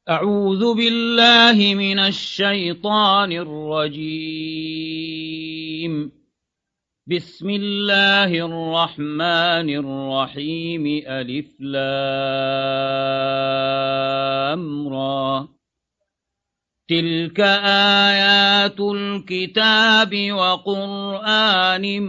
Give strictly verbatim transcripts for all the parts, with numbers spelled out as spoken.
أعوذ بالله من الشيطان الرجيم. بسم الله الرحمن الرحيم. ألف لام را. تلك آيات الكتاب وقرآن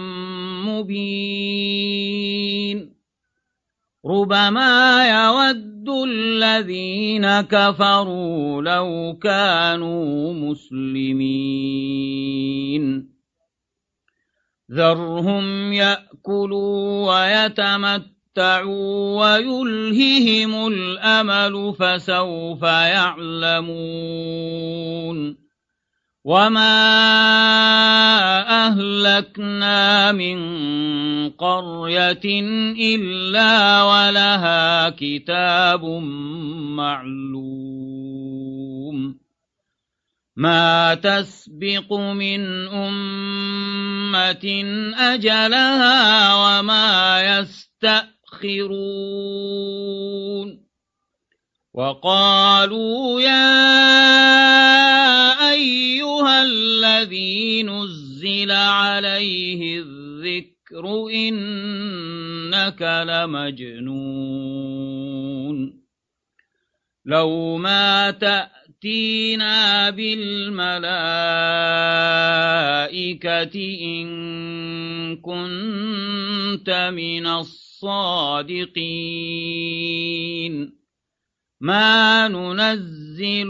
مبين. ربما يود الذين كفروا لو كانوا مسلمين. ذرهم يأكلوا ويتمتعوا ويلههم الأمل فسوف يعلمون. وما أهلكنا من قرية إلا ولها كتاب معلوم. ما تسبق من أمة أجلها وما يستأخرون. وقالوا يا أيها الذي نزل عليه الذكر إنك لمجنون. لو ما تأتينا بالملائكة إن كنت من الصادقين. ما ننزل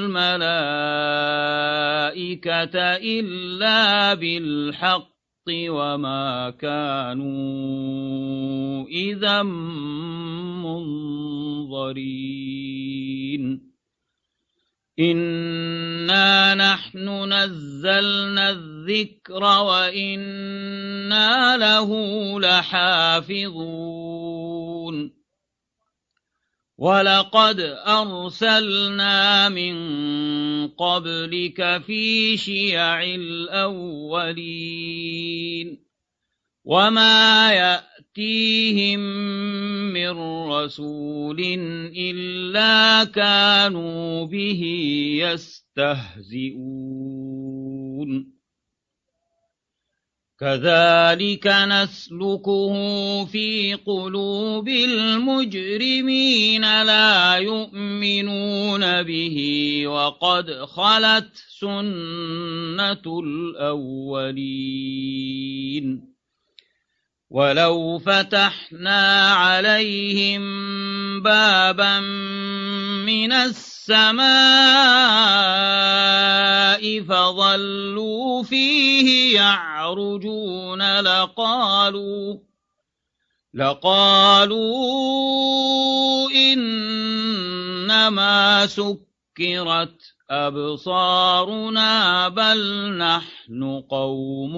الملائكة إلا بالحق وما كانوا إذا منظرين. إنا نحن نزلنا الذكر وإنا له لحافظون. ولقد أرسلنا من قبلك في شيع الأولين. وما يأتيهم من رسول إلا كانوا به يستهزئون. كذلك نسلكه في قلوب المجرمين لا يؤمنون به وقد خلت سنة الأولين. ولو فتحنا عليهم بابا من السماء فظلوا فيه يعرجون لقالوا لقالوا إنما سكرت أبصارنا بل نحن قوم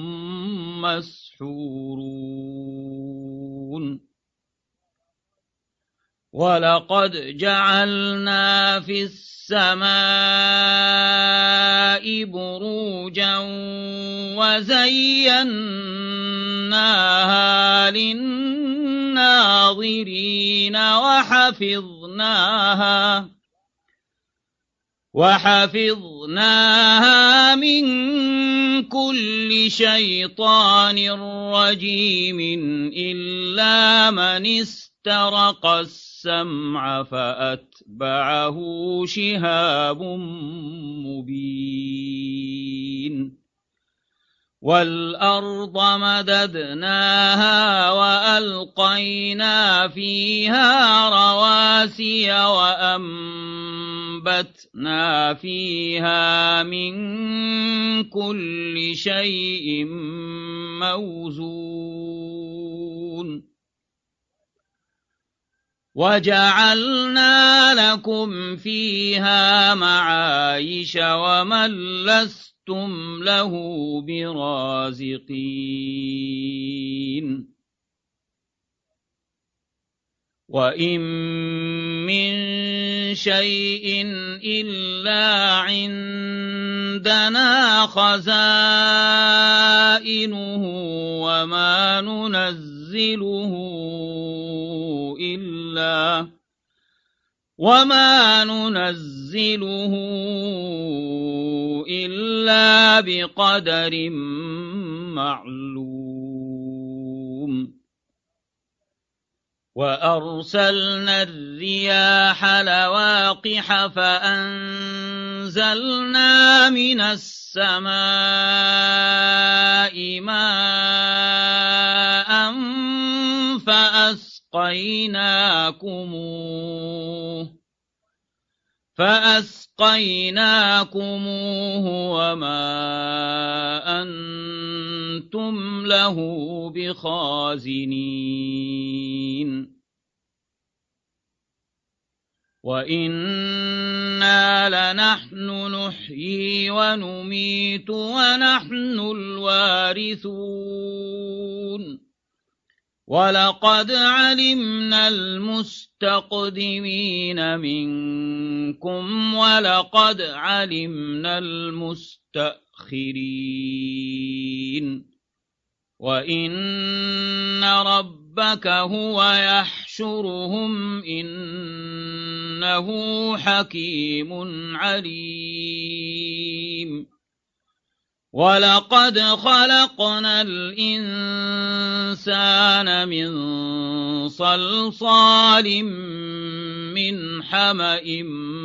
مسحورون. ولقد جعلنا في السماء بروجا وزيناها للناظرين وحفظناها وحفظناها من كل شيطان رجيم إلا من استرق السمع فأتبعه شهاب مبين. والأرض مددناها وألقينا فيها رواسي وأنبتنا فيها من كل شيء موزون. وجعلنا لكم فيها معايش ومن لستم له برازقين. وإن من شيء إلا عندنا خزائنه وما ننزله إلا وما ننزله إلا بقدر معلوم وأرسلنا الرياح لواقح فأنزلنا من السماء ماء فأسقيناكموه فأسقيناكموه وما أنتم له بخازنين وإنا لنحن نحيي ونميت ونحن الوارثون ولقد علمنا المستقدمين منكم ولقد علمنا المستأخرين وإن ربك هو يحشرهم إنه حكيم عليم ولقد خلقنا الإنسان من صلصال من حمأ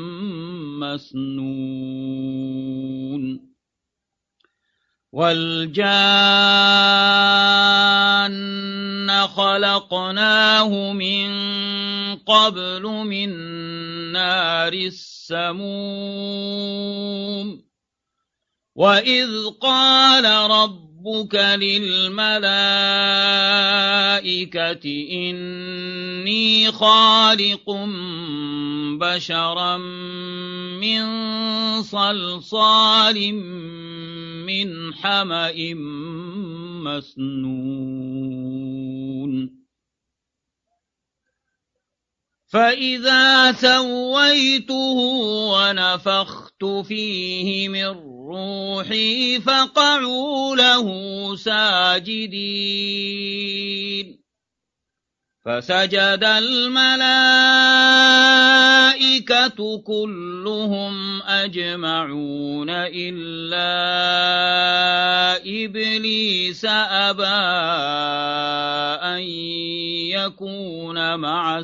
مسنون والجان خلقناه من قبل من نار السموم وإذ قال ربك للملائكة إني خالق بشرا من صلصال من حمأ مسنون فإذا سويته ونفخت فيه من روحي فقعوا له ساجدين فسجد الملائكة كلهم أجمعون إلا إبليس أبى أن يكون مع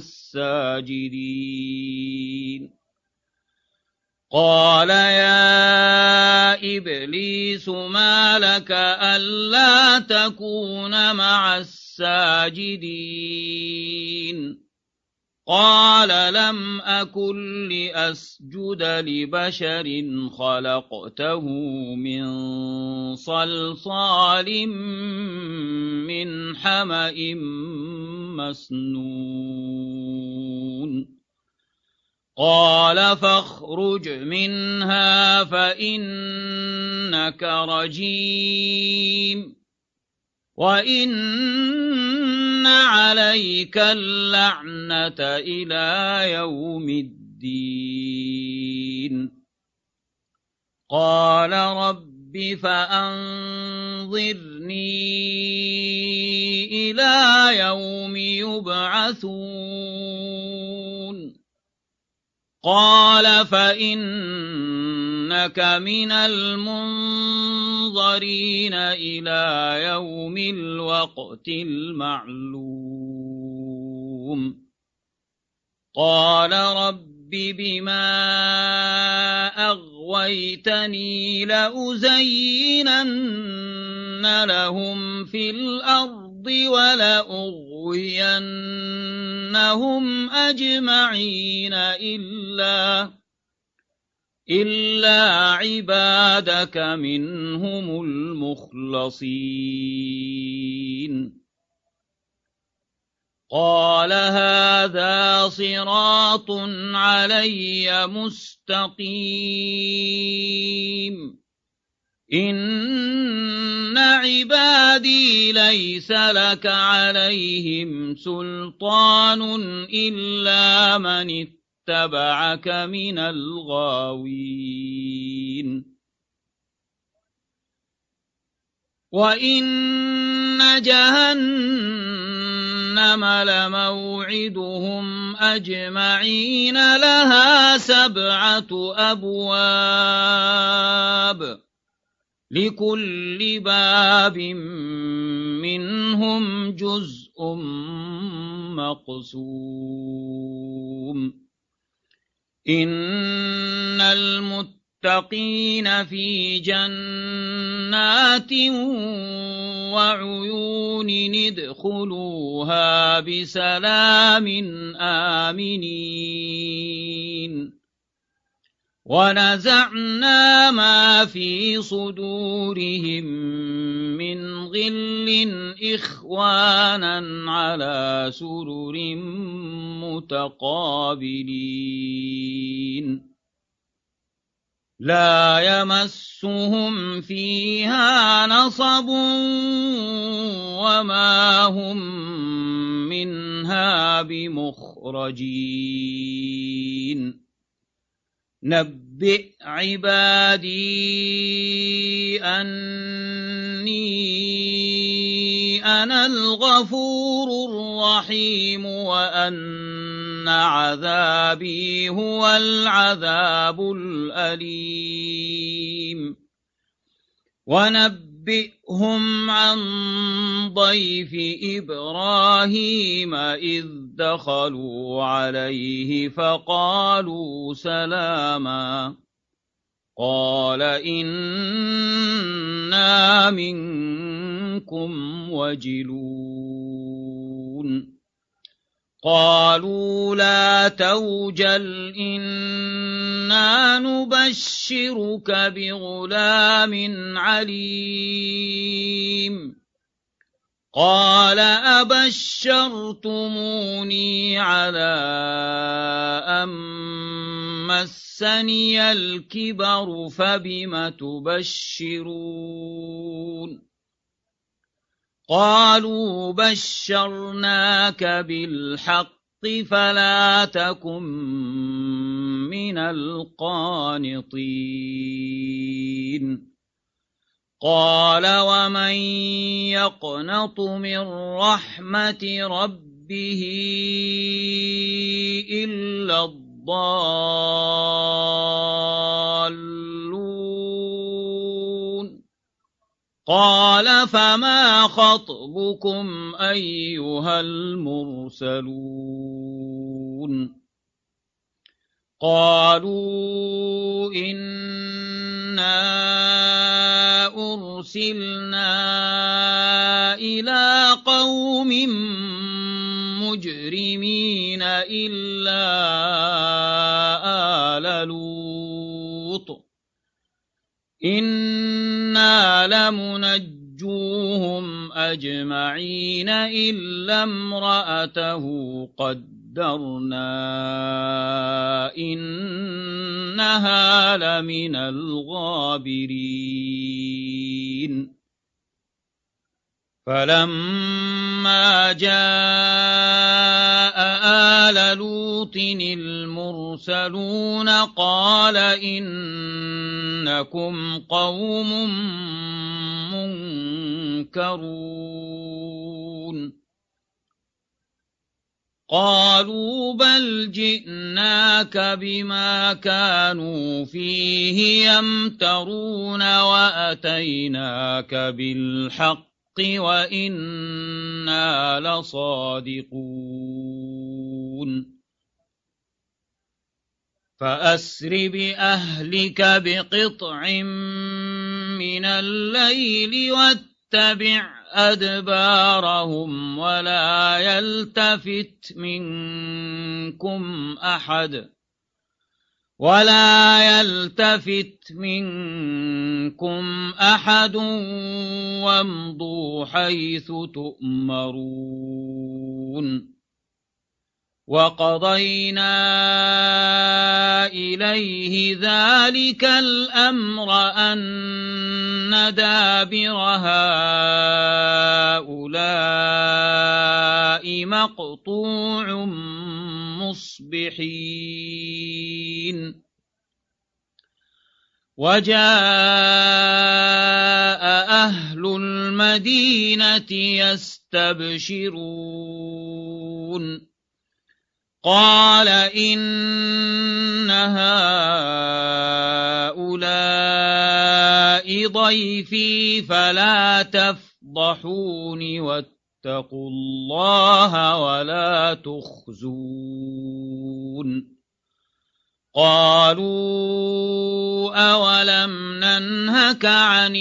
الساجدين قال يا إبليس ما لك ألا تكون مع الساجدين قال لم أكن لأسجد لبشر خلقته من صلصال من حمأ مسنون قال فاخرج منها فإنك رجيم وإن عليك اللعنة إلى يوم الدين قال رب فأنظرني إلى يوم يبعثون قال فإنك من المنظرين إلى يوم الوقت المعلوم قال رب بما أغويتني لأزينن لهم في الأرض ولأغوينهم أجمعين إلا إلا عبادك منهم المخلصين قال هذا صراط علي مستقيم إن عبادي ليس لك عليهم سلطان إلا من اتبعك من الغاوين وإن جهنم جهنم لموعدهم أجمعين لها سبعة أبواب لكل باب منهم جزء مقسوم إن المتقين في جنات وعيون ادخلوها بسلام آمنين ونزعنا ما في صدورهم من غل إخوانا على سرر متقابلين لا يمسهم فيها نصب وما هم منها بمخرجين نبئ عبادي أني أنا الغفور الرحيم وأن عذابي هو العذاب الأليم ونبئهم عن ضيف إبراهيم إذ دخلوا عليه فقالوا سلاما قال إنا منكم وجلون قالوا لا توجل إنا نبشرك بغلام عليم قال أبشرتموني على أن مسني الكبر فبم تبشرون قالوا بشرناك بالحق فلا تكن من القانطين قال ومن يقنط من رحمة ربه إلا الضالون قال فما خطبكم أيها المرسلون قالوا إنا أرسلنا إلى قوم مجرمين إلا آل لوط إنا لمنجوهم أجمعين إلا امرأته قدرنا إنها لمن الغابرين فلما جاء آل لوط المرسلون قال إنكم قوم منكرون قالوا بل جئناك بما كانوا فيه يمترون وأتيناك بالحق وإنا لصادقون فأسر بأهلك بقطع من الليل واتبع أدبارهم ولا يلتفت منكم أحد ولا يلتفت منكم أحد وامضوا حيث تؤمرون وقضينا إليه ذلك الأمر أن دابر هؤلاء مقطوع مصبحين وجاء أهل المدينة يستبشرون قال إن هؤلاء ضيفي فلا تفضحون واتقوا الله ولا تخزون قالوا أولم ننهك عن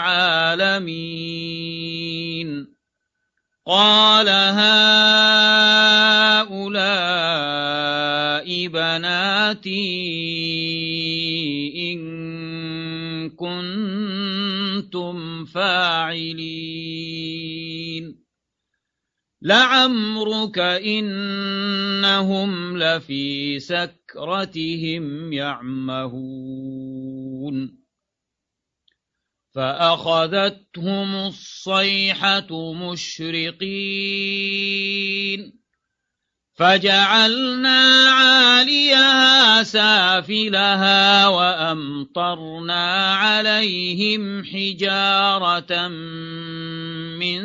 العالمين قال هؤلاء بناتي إن كنتم فاعلين لعمرك إنهم لفي سكرتهم يعمهون فأخذتهم الصيحة مشرقين فجعلنا عاليها سافلها وأمطرنا عليهم حجارة من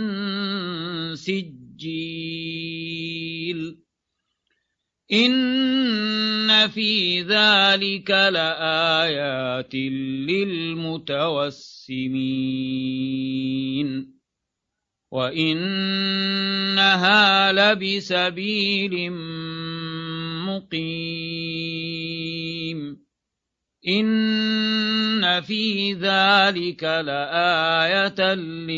سجيل إن في ذلك لآيات للمتوسمين وإنها لبسبيل مقيم إن في ذلك لآية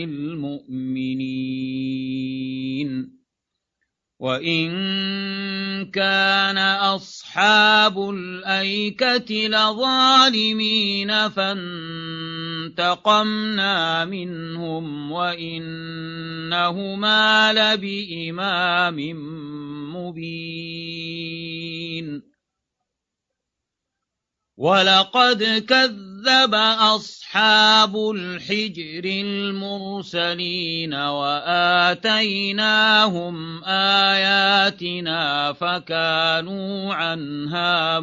للمؤمنين وإن كان أصحاب الأيكة لظالمين فانتقمنا منهم وإنهما لبإمام مبين ولقد كذب أصحاب الحجر المرسلين وآتيناهم آياتنا فكانوا عنها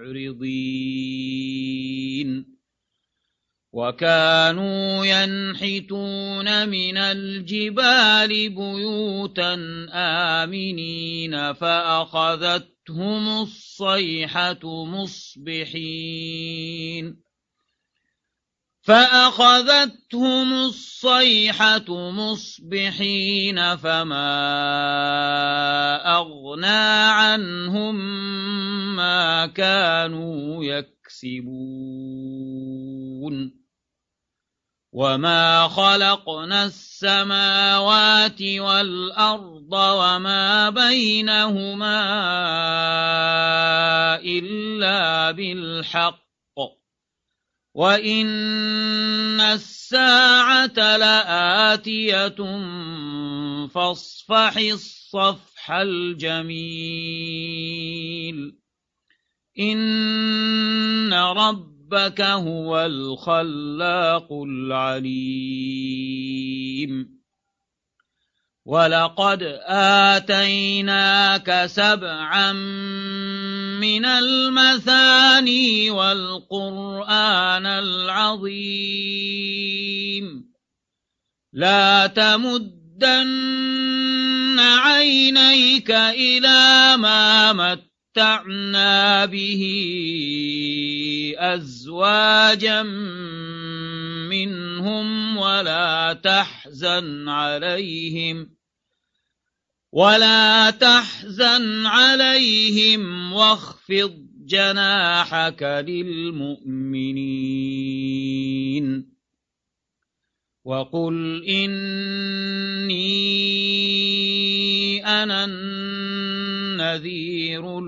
معرضين وكانوا ينحتون من الجبال بيوتا آمنين فأخذتهم الصيحة مصبحين فأخذتهم الصيحة مصبحين فما أغنى عنهم ما كانوا يكسبون وما خلقنا السماوات والأرض وما بينهما إلا بالحق وإن الساعة لآتية فاصفح الصفح الجميل إن ربك هو الخلاق العليم ولقد آتيناك سبعا من المثاني والقرآن العظيم لا تمدن عينيك إلى ما متعنا به أزواجا منهم ولا تحزن عليهم ولا تحزن عليهم واخفض جناحك للمؤمنين وقل إني أنا النذير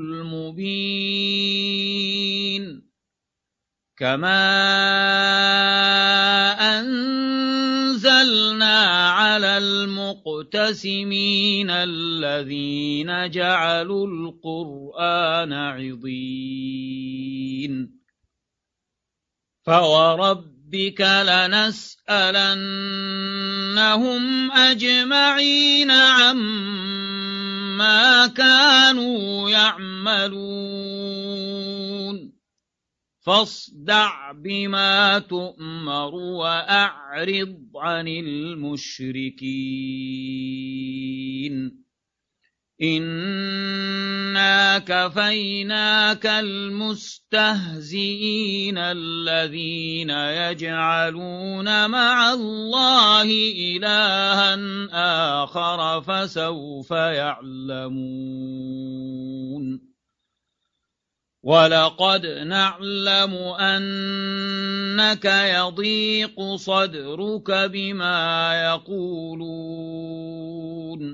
المبين كما أنزلنا على المقتسمين الذين جعلوا القرآن عضين فوربك لنسألنهم أجمعين عما كانوا يعملون فاصدع بما تؤمر وأعرض عن المشركين إنا كفيناك المستهزئين الذين يجعلون مع الله إلها آخر فسوف يعلمون ولقد نعلم أنك يضيق صدرك بما يقولون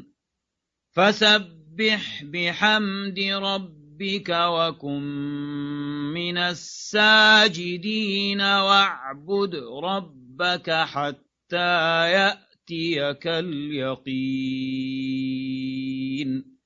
فسبح بحمد ربك وكن من الساجدين واعبد ربك حتى يأتيك اليقين